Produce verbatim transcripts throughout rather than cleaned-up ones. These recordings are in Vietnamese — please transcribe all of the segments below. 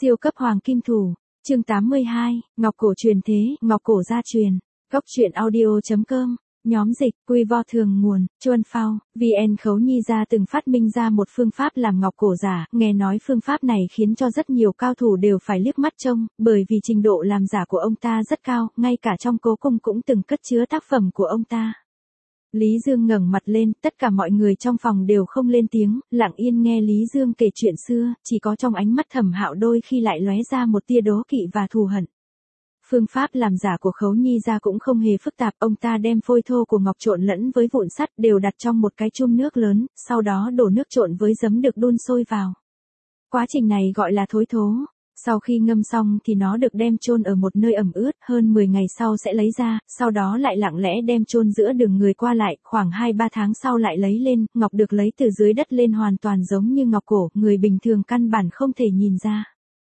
Siêu cấp hoàng kim thủ, chương tám mươi hai, Ngọc cổ truyền thế, Ngọc cổ gia truyền. Góc truyện audio.com, nhóm dịch, quy vo thường nguồn, Chuân Phao, vê en Khấu Nhi gia từng phát minh ra một phương pháp làm ngọc cổ giả, nghe nói phương pháp này khiến cho rất nhiều cao thủ đều phải liếc mắt trông, bởi vì trình độ làm giả của ông ta rất cao, ngay cả trong cố cung cũng từng cất chứa tác phẩm của ông ta. Lý Dương ngẩng mặt lên, tất cả mọi người trong phòng đều không lên tiếng, lặng yên nghe Lý Dương kể chuyện xưa, chỉ có trong ánh mắt Thẩm Hạo đôi khi lại lóe ra một tia đố kỵ và thù hận. Phương pháp làm giả của Khấu Nhi gia cũng không hề phức tạp, ông ta đem phôi thô của ngọc trộn lẫn với vụn sắt đều đặt trong một cái chum nước lớn, sau đó đổ nước trộn với giấm được đun sôi vào. Quá trình này gọi là thối thố. Sau khi ngâm xong thì nó được đem chôn ở một nơi ẩm ướt, hơn mười ngày sau sẽ lấy ra, sau đó lại lặng lẽ đem chôn giữa đường người qua lại, khoảng hai ba tháng sau lại lấy lên, ngọc được lấy từ dưới đất lên hoàn toàn giống như ngọc cổ, người bình thường căn bản không thể nhìn ra.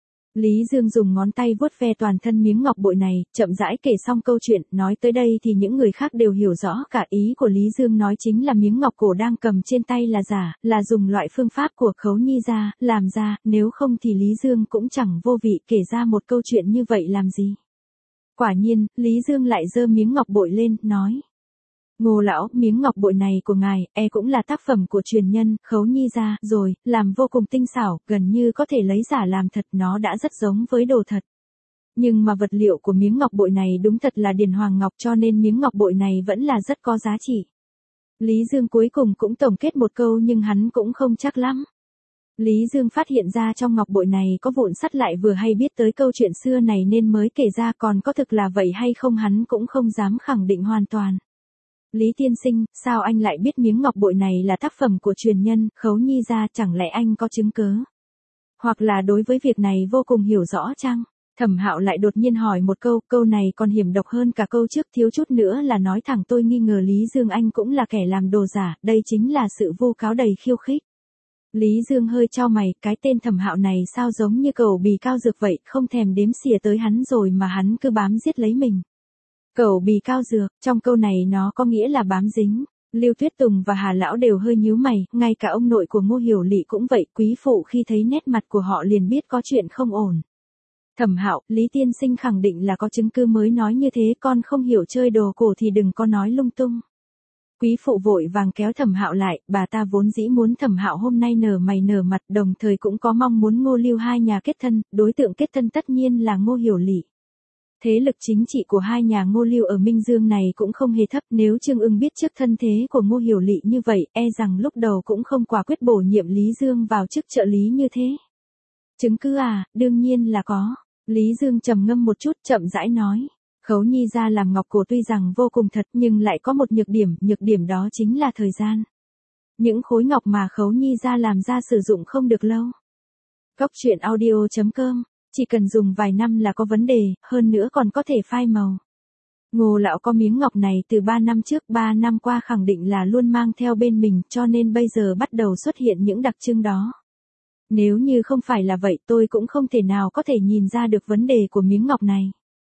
Lý Dương dùng ngón tay vuốt ve toàn thân miếng ngọc bội này, chậm rãi kể xong câu chuyện, nói tới đây thì những người khác đều hiểu rõ cả ý của Lý Dương nói chính là miếng ngọc cổ đang cầm trên tay là giả, là dùng loại phương pháp của Khấu Nhi gia làm ra, nếu không thì Lý Dương cũng chẳng vô vị kể ra một câu chuyện như vậy làm gì. Quả nhiên, Lý Dương lại giơ miếng ngọc bội lên, nói: Ngô lão, miếng ngọc bội này của ngài, e cũng là tác phẩm của truyền nhân, Khấu Nhi gia, rồi, làm vô cùng tinh xảo, gần như có thể lấy giả làm thật, nó đã rất giống với đồ thật. Nhưng mà vật liệu của miếng ngọc bội này đúng thật là điền hoàng ngọc, cho nên miếng ngọc bội này vẫn là rất có giá trị. Lý Dương cuối cùng cũng tổng kết một câu nhưng hắn cũng không chắc lắm. Lý Dương phát hiện ra trong ngọc bội này có vụn sắt, lại vừa hay biết tới câu chuyện xưa này nên mới kể ra, còn có thực là vậy hay không hắn cũng không dám khẳng định hoàn toàn. Lý tiên sinh, sao anh lại biết miếng ngọc bội này là tác phẩm của truyền nhân, Khấu Nhi gia, chẳng lẽ anh có chứng cớ? Hoặc là đối với việc này vô cùng hiểu rõ chăng? Thẩm Hạo lại đột nhiên hỏi một câu, câu này còn hiểm độc hơn cả câu trước, thiếu chút nữa là nói thẳng tôi nghi ngờ Lý Dương anh cũng là kẻ làm đồ giả, đây chính là sự vu cáo đầy khiêu khích. Lý Dương hơi chau mày, cái tên Thẩm Hạo này sao giống như cẩu bì cao dược vậy, không thèm đếm xỉa tới hắn rồi mà hắn cứ bám giết lấy mình. Cẩu bì cao dược, trong câu này nó có nghĩa là bám dính. Lưu Tuyết Tùng và Hà Lão đều hơi nhíu mày, ngay cả ông nội của Ngô Hiểu Lị cũng vậy, quý phụ khi thấy nét mặt của họ liền biết có chuyện không ổn. Thẩm Hạo, Lý tiên sinh khẳng định là có chứng cứ mới nói như thế, con không hiểu chơi đồ cổ thì đừng có nói lung tung. Quý phụ vội vàng kéo Thẩm Hạo lại, bà ta vốn dĩ muốn Thẩm Hạo hôm nay nở mày nở mặt, đồng thời cũng có mong muốn Ngô Lưu hai nhà kết thân, đối tượng kết thân tất nhiên là Ngô Hiểu Lị. Thế lực chính trị của hai nhà Ngô Lưu ở Minh Dương này cũng không hề thấp, nếu Trương Ưng biết trước thân thế của Ngô Hiểu Lị như vậy, e rằng lúc đầu cũng không quả quyết bổ nhiệm Lý Dương vào chức trợ lý như thế. Chứng cứ à, đương nhiên là có. Lý Dương trầm ngâm một chút, chậm rãi nói. Khấu Nhi gia làm ngọc cổ tuy rằng vô cùng thật nhưng lại có một nhược điểm, nhược điểm đó chính là thời gian. Những khối ngọc mà Khấu Nhi gia làm ra sử dụng không được lâu. Góc truyện audio.com, chỉ cần dùng vài năm là có vấn đề, hơn nữa còn có thể phai màu. Ngô lão có miếng ngọc này từ ba năm trước, ba năm qua khẳng định là luôn mang theo bên mình, cho nên bây giờ bắt đầu xuất hiện những đặc trưng đó. Nếu như không phải là vậy tôi cũng không thể nào có thể nhìn ra được vấn đề của miếng ngọc này.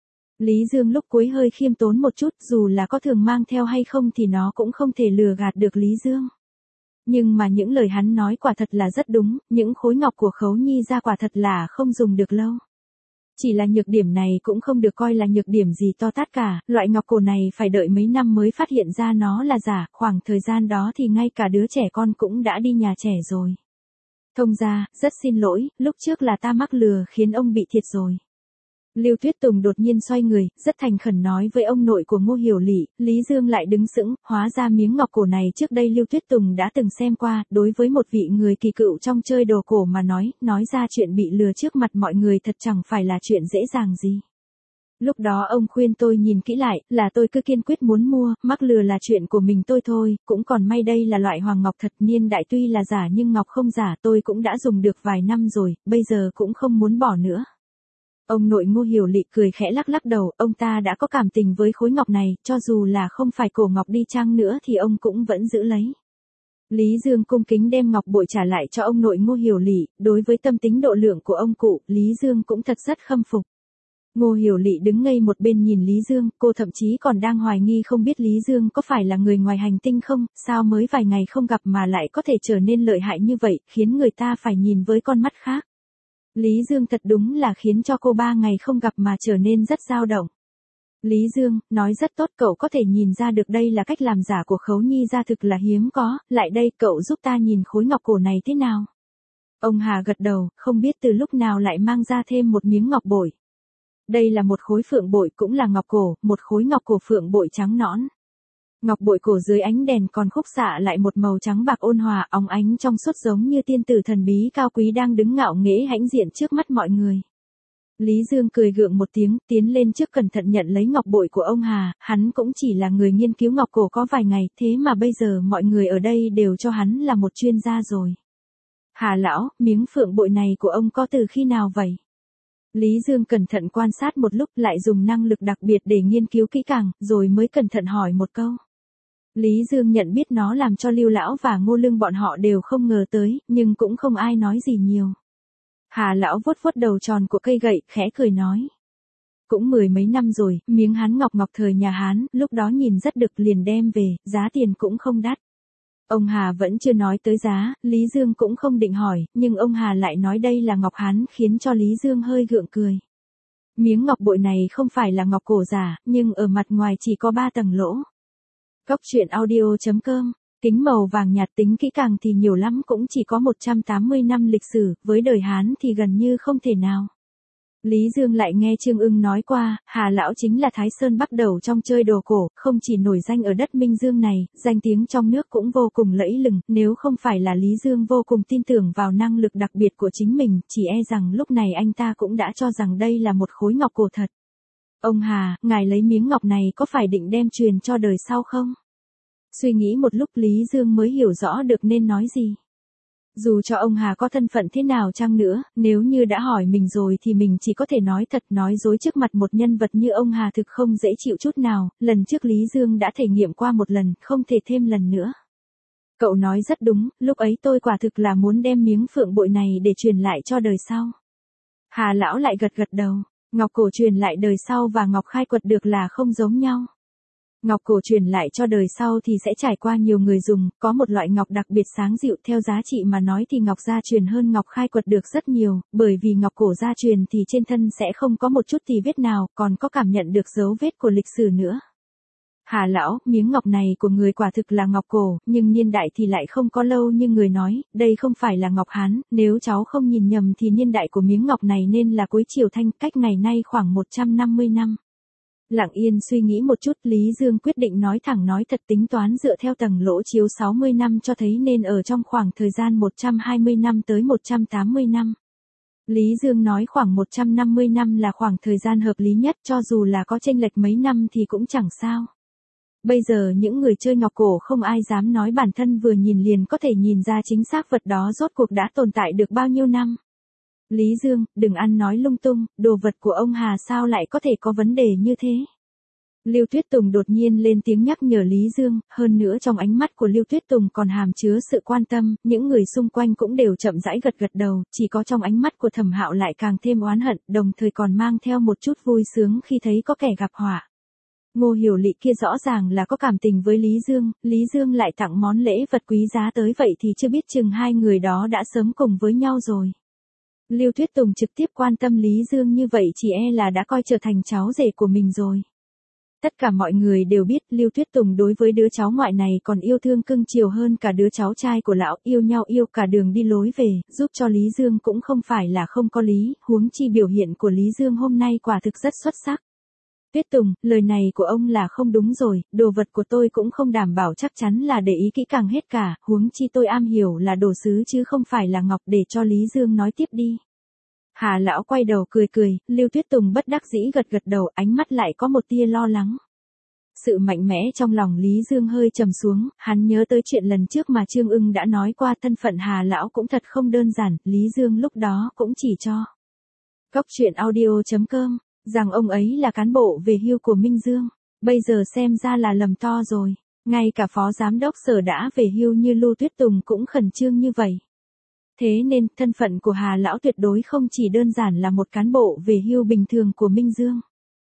Lý Dương lúc cuối hơi khiêm tốn một chút, dù là có thường mang theo hay không thì nó cũng không thể lừa gạt được Lý Dương. Nhưng mà những lời hắn nói quả thật là rất đúng, những khối ngọc của Khấu Nhi gia quả thật là không dùng được lâu. Chỉ là nhược điểm này cũng không được coi là nhược điểm gì to tát cả, loại ngọc cổ này phải đợi mấy năm mới phát hiện ra nó là giả, khoảng thời gian đó thì ngay cả đứa trẻ con cũng đã đi nhà trẻ rồi. Thông gia, rất xin lỗi, lúc trước là ta mắc lừa khiến ông bị thiệt rồi. Lưu Tuyết Tùng đột nhiên xoay người, rất thành khẩn nói với ông nội của Ngô Hiểu Lị. Lý Dương lại đứng sững, hóa ra miếng ngọc cổ này trước đây Lưu Tuyết Tùng đã từng xem qua, đối với một vị người kỳ cựu trong chơi đồ cổ mà nói, nói ra chuyện bị lừa trước mặt mọi người thật chẳng phải là chuyện dễ dàng gì. Lúc đó ông khuyên tôi nhìn kỹ lại, là tôi cứ kiên quyết muốn mua, mắc lừa là chuyện của mình tôi thôi, cũng còn may đây là loại hoàng ngọc thật, niên đại tuy là giả nhưng ngọc không giả, tôi cũng đã dùng được vài năm rồi, bây giờ cũng không muốn bỏ nữa. Ông nội Ngô Hiểu Lị cười khẽ lắc lắc đầu, ông ta đã có cảm tình với khối ngọc này, cho dù là không phải cổ ngọc đi chăng nữa thì ông cũng vẫn giữ lấy. Lý Dương cung kính đem ngọc bội trả lại cho ông nội Ngô Hiểu Lị, đối với tâm tính độ lượng của ông cụ, Lý Dương cũng thật rất khâm phục. Ngô Hiểu Lị đứng ngây một bên nhìn Lý Dương, cô thậm chí còn đang hoài nghi không biết Lý Dương có phải là người ngoài hành tinh không, sao mới vài ngày không gặp mà lại có thể trở nên lợi hại như vậy, khiến người ta phải nhìn với con mắt khác. Lý Dương thật đúng là khiến cho cô ba ngày không gặp mà trở nên rất dao động. Lý Dương, nói rất tốt, cậu có thể nhìn ra được đây là cách làm giả của Khấu Nhi gia thực là hiếm có, lại đây cậu giúp ta nhìn khối ngọc cổ này thế nào. Ông Hà gật đầu, không biết từ lúc nào lại mang ra thêm một miếng ngọc bội. Đây là một khối phượng bội cũng là ngọc cổ, một khối ngọc cổ phượng bội trắng nõn. Ngọc bội cổ dưới ánh đèn còn khúc xạ lại một màu trắng bạc ôn hòa, óng ánh trong suốt giống như tiên tử thần bí cao quý đang đứng ngạo nghễ hãnh diện trước mắt mọi người. Lý Dương cười gượng một tiếng, tiến lên trước cẩn thận nhận lấy ngọc bội của ông Hà, hắn cũng chỉ là người nghiên cứu ngọc cổ có vài ngày, thế mà bây giờ mọi người ở đây đều cho hắn là một chuyên gia rồi. Hà lão, miếng phượng bội này của ông có từ khi nào vậy? Lý Dương cẩn thận quan sát một lúc lại dùng năng lực đặc biệt để nghiên cứu kỹ càng, rồi mới cẩn thận hỏi một câu. Lý Dương nhận biết nó làm cho Lưu lão và Ngô Lương bọn họ đều không ngờ tới, nhưng cũng không ai nói gì nhiều. Hà lão vuốt vuốt đầu tròn của cây gậy, khẽ cười nói. Cũng mười mấy năm rồi, miếng Hán ngọc ngọc thời nhà Hán, lúc đó nhìn rất được liền đem về, giá tiền cũng không đắt. Ông Hà vẫn chưa nói tới giá, Lý Dương cũng không định hỏi, nhưng ông Hà lại nói đây là ngọc Hán khiến cho Lý Dương hơi gượng cười. Miếng ngọc bội này không phải là ngọc cổ giả, nhưng ở mặt ngoài chỉ có ba tầng lỗ. Góc truyện audio chấm com, kính màu vàng nhạt tính kỹ càng thì nhiều lắm cũng chỉ có một trăm tám mươi năm lịch sử, với đời Hán thì gần như không thể nào. Lý Dương lại nghe Trương Ưng nói qua, Hà lão chính là Thái Sơn bắt đầu trong chơi đồ cổ, không chỉ nổi danh ở đất Minh Dương này, danh tiếng trong nước cũng vô cùng lẫy lừng, nếu không phải là Lý Dương vô cùng tin tưởng vào năng lực đặc biệt của chính mình, chỉ e rằng lúc này anh ta cũng đã cho rằng đây là một khối ngọc cổ thật. Ông Hà, ngài lấy miếng ngọc này có phải định đem truyền cho đời sau không? Suy nghĩ một lúc Lý Dương mới hiểu rõ được nên nói gì. Dù cho ông Hà có thân phận thế nào chăng nữa, nếu như đã hỏi mình rồi thì mình chỉ có thể nói thật, nói dối trước mặt một nhân vật như ông Hà thực không dễ chịu chút nào, lần trước Lý Dương đã thể nghiệm qua một lần, không thể thêm lần nữa. Cậu nói rất đúng, lúc ấy tôi quả thực là muốn đem miếng phượng bội này để truyền lại cho đời sau. Hà lão lại gật gật đầu, ngọc cổ truyền lại đời sau và ngọc khai quật được là không giống nhau. Ngọc cổ truyền lại cho đời sau thì sẽ trải qua nhiều người dùng, có một loại ngọc đặc biệt sáng dịu, theo giá trị mà nói thì ngọc gia truyền hơn ngọc khai quật được rất nhiều, bởi vì ngọc cổ gia truyền thì trên thân sẽ không có một chút tì vết nào, còn có cảm nhận được dấu vết của lịch sử nữa. Hà lão, miếng ngọc này của người quả thực là ngọc cổ, nhưng niên đại thì lại không có lâu như người nói, đây không phải là ngọc Hán, nếu cháu không nhìn nhầm thì niên đại của miếng ngọc này nên là cuối triều Thanh, cách ngày nay khoảng một trăm năm mươi năm. Lặng yên suy nghĩ một chút, Lý Dương quyết định nói thẳng nói thật, tính toán dựa theo tầng lỗ chiếu sáu mươi năm cho thấy nên ở trong khoảng thời gian một trăm hai mươi năm tới một trăm tám mươi năm. Lý Dương nói khoảng một trăm năm mươi năm là khoảng thời gian hợp lý nhất, cho dù là có chênh lệch mấy năm thì cũng chẳng sao. Bây giờ những người chơi ngọc cổ không ai dám nói bản thân vừa nhìn liền có thể nhìn ra chính xác vật đó rốt cuộc đã tồn tại được bao nhiêu năm. Lý Dương, đừng ăn nói lung tung, đồ vật của ông Hà sao lại có thể có vấn đề như thế. Lưu Tuyết Tùng đột nhiên lên tiếng nhắc nhở Lý Dương, hơn nữa trong ánh mắt của Lưu Tuyết Tùng còn hàm chứa sự quan tâm, những người xung quanh cũng đều chậm rãi gật gật đầu, chỉ có trong ánh mắt của Thẩm Hạo lại càng thêm oán hận, đồng thời còn mang theo một chút vui sướng khi thấy có kẻ gặp họa. Ngô Hiểu Lị kia rõ ràng là có cảm tình với Lý Dương, Lý Dương lại tặng món lễ vật quý giá tới vậy thì chưa biết chừng hai người đó đã sớm cùng với nhau rồi. Lưu Tuyết Tùng trực tiếp quan tâm Lý Dương như vậy chỉ e là đã coi trở thành cháu rể của mình rồi. Tất cả mọi người đều biết Lưu Tuyết Tùng đối với đứa cháu ngoại này còn yêu thương cưng chiều hơn cả đứa cháu trai của lão, yêu nhau yêu cả đường đi lối về, giúp cho Lý Dương cũng không phải là không có lý, huống chi biểu hiện của Lý Dương hôm nay quả thực rất xuất sắc. Tuyết Tùng, lời này của ông là không đúng rồi, đồ vật của tôi cũng không đảm bảo chắc chắn là để ý kỹ càng hết cả, huống chi tôi am hiểu là đồ sứ chứ không phải là ngọc, để cho Lý Dương nói tiếp đi. Hà lão quay đầu cười cười, Lưu Tuyết Tùng bất đắc dĩ gật gật đầu, ánh mắt lại có một tia lo lắng. Sự mạnh mẽ trong lòng Lý Dương hơi trầm xuống, hắn nhớ tới chuyện lần trước mà Trương Ưng đã nói qua, thân phận Hà lão cũng thật không đơn giản, Lý Dương lúc đó cũng chỉ cho Góc truyện audio chấm com rằng ông ấy là cán bộ về hưu của Minh Dương, bây giờ xem ra là lầm to rồi, ngay cả phó giám đốc sở đã về hưu như Lưu Tuyết Tùng cũng khẩn trương như vậy. Thế nên, thân phận của Hà lão tuyệt đối không chỉ đơn giản là một cán bộ về hưu bình thường của Minh Dương.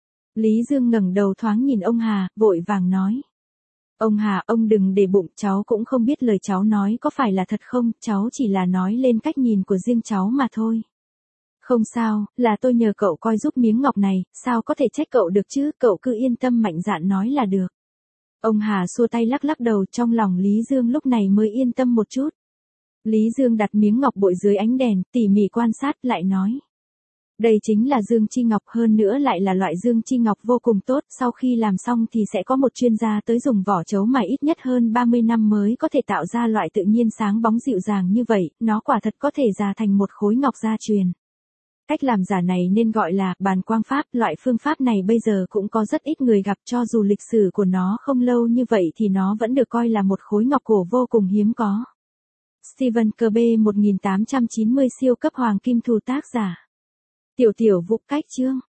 Lý Dương ngẩng đầu thoáng nhìn ông Hà, vội vàng nói. Ông Hà, ông đừng để bụng, cháu cũng không biết lời cháu nói có phải là thật không, cháu chỉ là nói lên cách nhìn của riêng cháu mà thôi. Không sao, là tôi nhờ cậu coi giúp miếng ngọc này, sao có thể trách cậu được chứ, cậu cứ yên tâm mạnh dạn nói là được. Ông Hà xua tay lắc lắc đầu, trong lòng Lý Dương lúc này mới yên tâm một chút. Lý Dương đặt miếng ngọc bội dưới ánh đèn, tỉ mỉ quan sát lại nói. Đây chính là dương chi ngọc, hơn nữa lại là loại dương chi ngọc vô cùng tốt, sau khi làm xong thì sẽ có một chuyên gia tới dùng vỏ trấu mà ít nhất hơn ba mươi năm mới có thể tạo ra loại tự nhiên sáng bóng dịu dàng như vậy, nó quả thật có thể già thành một khối ngọc gia truyền. Cách làm giả này nên gọi là bàn quang pháp, loại phương pháp này bây giờ cũng có rất ít người gặp, cho dù lịch sử của nó không lâu như vậy thì nó vẫn được coi là một khối ngọc cổ vô cùng hiếm có. Stephen Kirby một nghìn tám trăm chín mươi siêu cấp hoàng kim thù tác giả. Tiểu tiểu vụ cách chương.